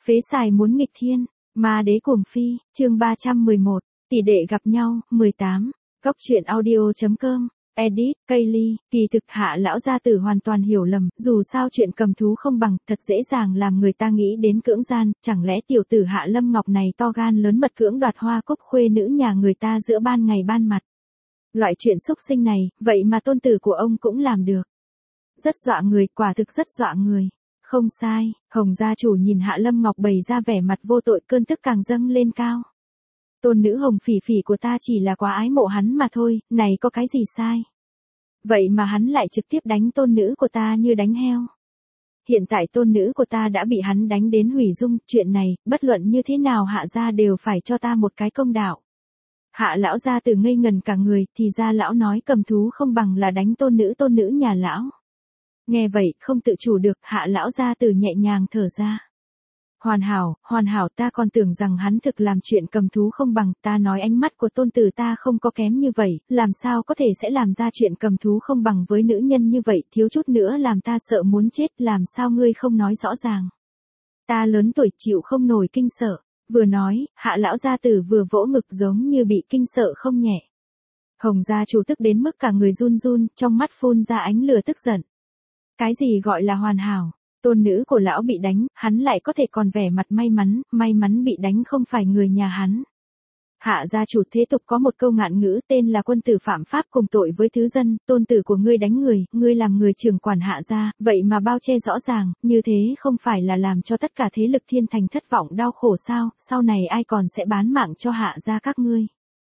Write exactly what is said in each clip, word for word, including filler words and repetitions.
Phế xài muốn nghịch thiên, ma đế cuồng phi, chương ba trăm mười một, tỷ đệ gặp nhau, mười tám, góc truyện audio.com, edit, Kaylee, kỳ thực Hạ lão gia tử hoàn toàn hiểu lầm, dù sao chuyện cầm thú không bằng, thật dễ dàng làm người ta nghĩ đến cưỡng gian, chẳng lẽ tiểu tử Hạ Lâm Ngọc này to gan lớn mật cưỡng đoạt hoa cúc khuê nữ nhà người ta giữa ban ngày ban mặt. Loại chuyện xúc sinh này, vậy mà tôn tử của ông cũng làm được. Rất dọa người, quả thực rất dọa người. Không sai, Hồng gia chủ nhìn Hạ Lâm Ngọc bày ra vẻ mặt vô tội, cơn tức càng dâng lên cao. Tôn nữ Hồng Phỉ Phỉ của ta chỉ là quá ái mộ hắn mà thôi, này có cái gì sai. Vậy mà hắn lại trực tiếp đánh tôn nữ của ta như đánh heo. Hiện tại tôn nữ của ta đã bị hắn đánh đến hủy dung, chuyện này, bất luận như thế nào Hạ gia đều phải cho ta một cái công đạo. Hạ lão gia từ ngây ngần cả người, thì ra lão nói cầm thú không bằng là đánh tôn nữ tôn nữ nhà lão. Nghe vậy, không tự chủ được, Hạ lão gia từ nhẹ nhàng thở ra. Hoàn hảo, hoàn hảo, ta còn tưởng rằng hắn thực làm chuyện cầm thú không bằng, ta nói ánh mắt của tôn tử ta không có kém như vậy, làm sao có thể sẽ làm ra chuyện cầm thú không bằng với nữ nhân như vậy, thiếu chút nữa làm ta sợ muốn chết, làm sao ngươi không nói rõ ràng. Ta lớn tuổi chịu không nổi kinh sợ, vừa nói, Hạ lão gia tử vừa vỗ ngực giống như bị kinh sợ không nhẹ. Hồng gia chủ tức đến mức cả người run run, trong mắt phun ra ánh lửa tức giận. Cái gì gọi là hoàn hảo? Tôn nữ của lão bị đánh, hắn lại có thể còn vẻ mặt may mắn, may mắn bị đánh không phải người nhà hắn. Hạ gia chủ thế tục có một câu ngạn ngữ tên là quân tử phạm pháp cùng tội với thứ dân, tôn tử của ngươi đánh người, ngươi làm người trưởng quản Hạ gia, vậy mà bao che rõ ràng, như thế không phải là làm cho tất cả thế lực thiên thành thất vọng đau khổ sao, sau này ai còn sẽ bán mạng cho Hạ gia các ngươi.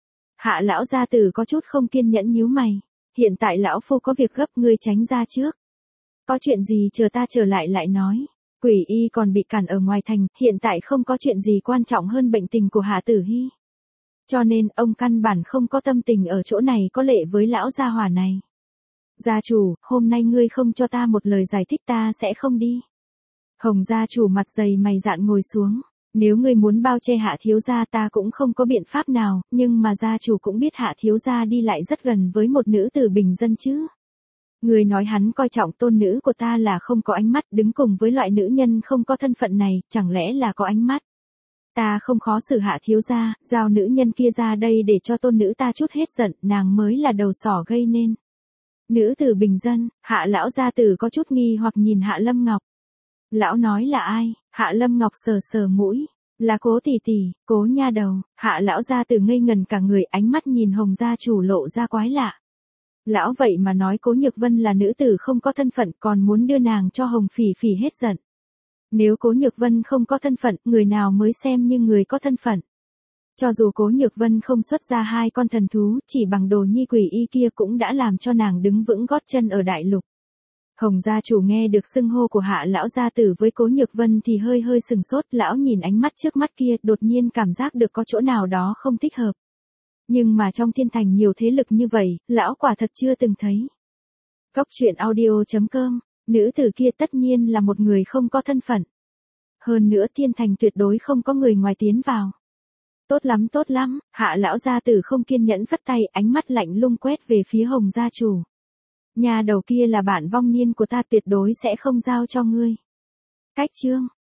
Hạ lão gia tử có chút không kiên nhẫn nhíu mày, hiện tại lão phu có việc gấp, ngươi tránh ra trước. Có chuyện gì chờ ta trở lại lại nói. Quỷ y còn bị cản ở ngoài thành, hiện tại không có chuyện gì quan trọng hơn bệnh tình của Hạ Tử Hy. Cho nên, ông căn bản không có tâm tình ở chỗ này có lệ với lão gia hỏa này. Gia chủ, hôm nay ngươi không cho ta một lời giải thích ta sẽ không đi. Hồng gia chủ mặt dày mày dạn ngồi xuống. Nếu ngươi muốn bao che Hạ thiếu gia ta cũng không có biện pháp nào, nhưng mà gia chủ cũng biết Hạ thiếu gia đi lại rất gần với một nữ tử bình dân chứ. Người nói hắn coi trọng tôn nữ của ta là không có ánh mắt, đứng cùng với loại nữ nhân không có thân phận này, chẳng lẽ là có ánh mắt. Ta không khó xử Hạ thiếu gia, giao nữ nhân kia ra đây để cho tôn nữ ta chút hết giận, nàng mới là đầu sỏ gây nên. Nữ tử bình dân, Hạ lão gia tử có chút nghi hoặc nhìn Hạ Lâm Ngọc. Lão nói là ai? Hạ Lâm Ngọc sờ sờ mũi. Là Cố tỷ tỷ, Cố nha đầu. Hạ lão gia tử ngây ngần cả người, ánh mắt nhìn Hồng gia chủ lộ ra quái lạ. Lão vậy mà nói Cố Nhược Vân là nữ tử không có thân phận, còn muốn đưa nàng cho Hồng Phỉ Phỉ hết giận. Nếu Cố Nhược Vân không có thân phận, người nào mới xem như người có thân phận. Cho dù Cố Nhược Vân không xuất ra hai con thần thú, chỉ bằng đồ nhi quỷ y kia cũng đã làm cho nàng đứng vững gót chân ở đại lục. Hồng gia chủ nghe được xưng hô của Hạ lão gia tử với Cố Nhược Vân thì hơi hơi sừng sốt, lão nhìn ánh mắt trước mắt kia, đột nhiên cảm giác được có chỗ nào đó không thích hợp. Nhưng mà trong thiên thành nhiều thế lực như vậy, lão quả thật chưa từng thấy. Góc truyện audio.com, nữ tử kia tất nhiên là một người không có thân phận. Hơn nữa thiên thành tuyệt đối không có người ngoài tiến vào. Tốt lắm tốt lắm, Hạ lão gia tử không kiên nhẫn phất tay, ánh mắt lạnh lùng quét về phía Hồng gia chủ. Nhà đầu kia là bạn vong niên của ta, tuyệt đối sẽ không giao cho ngươi. Cách chương,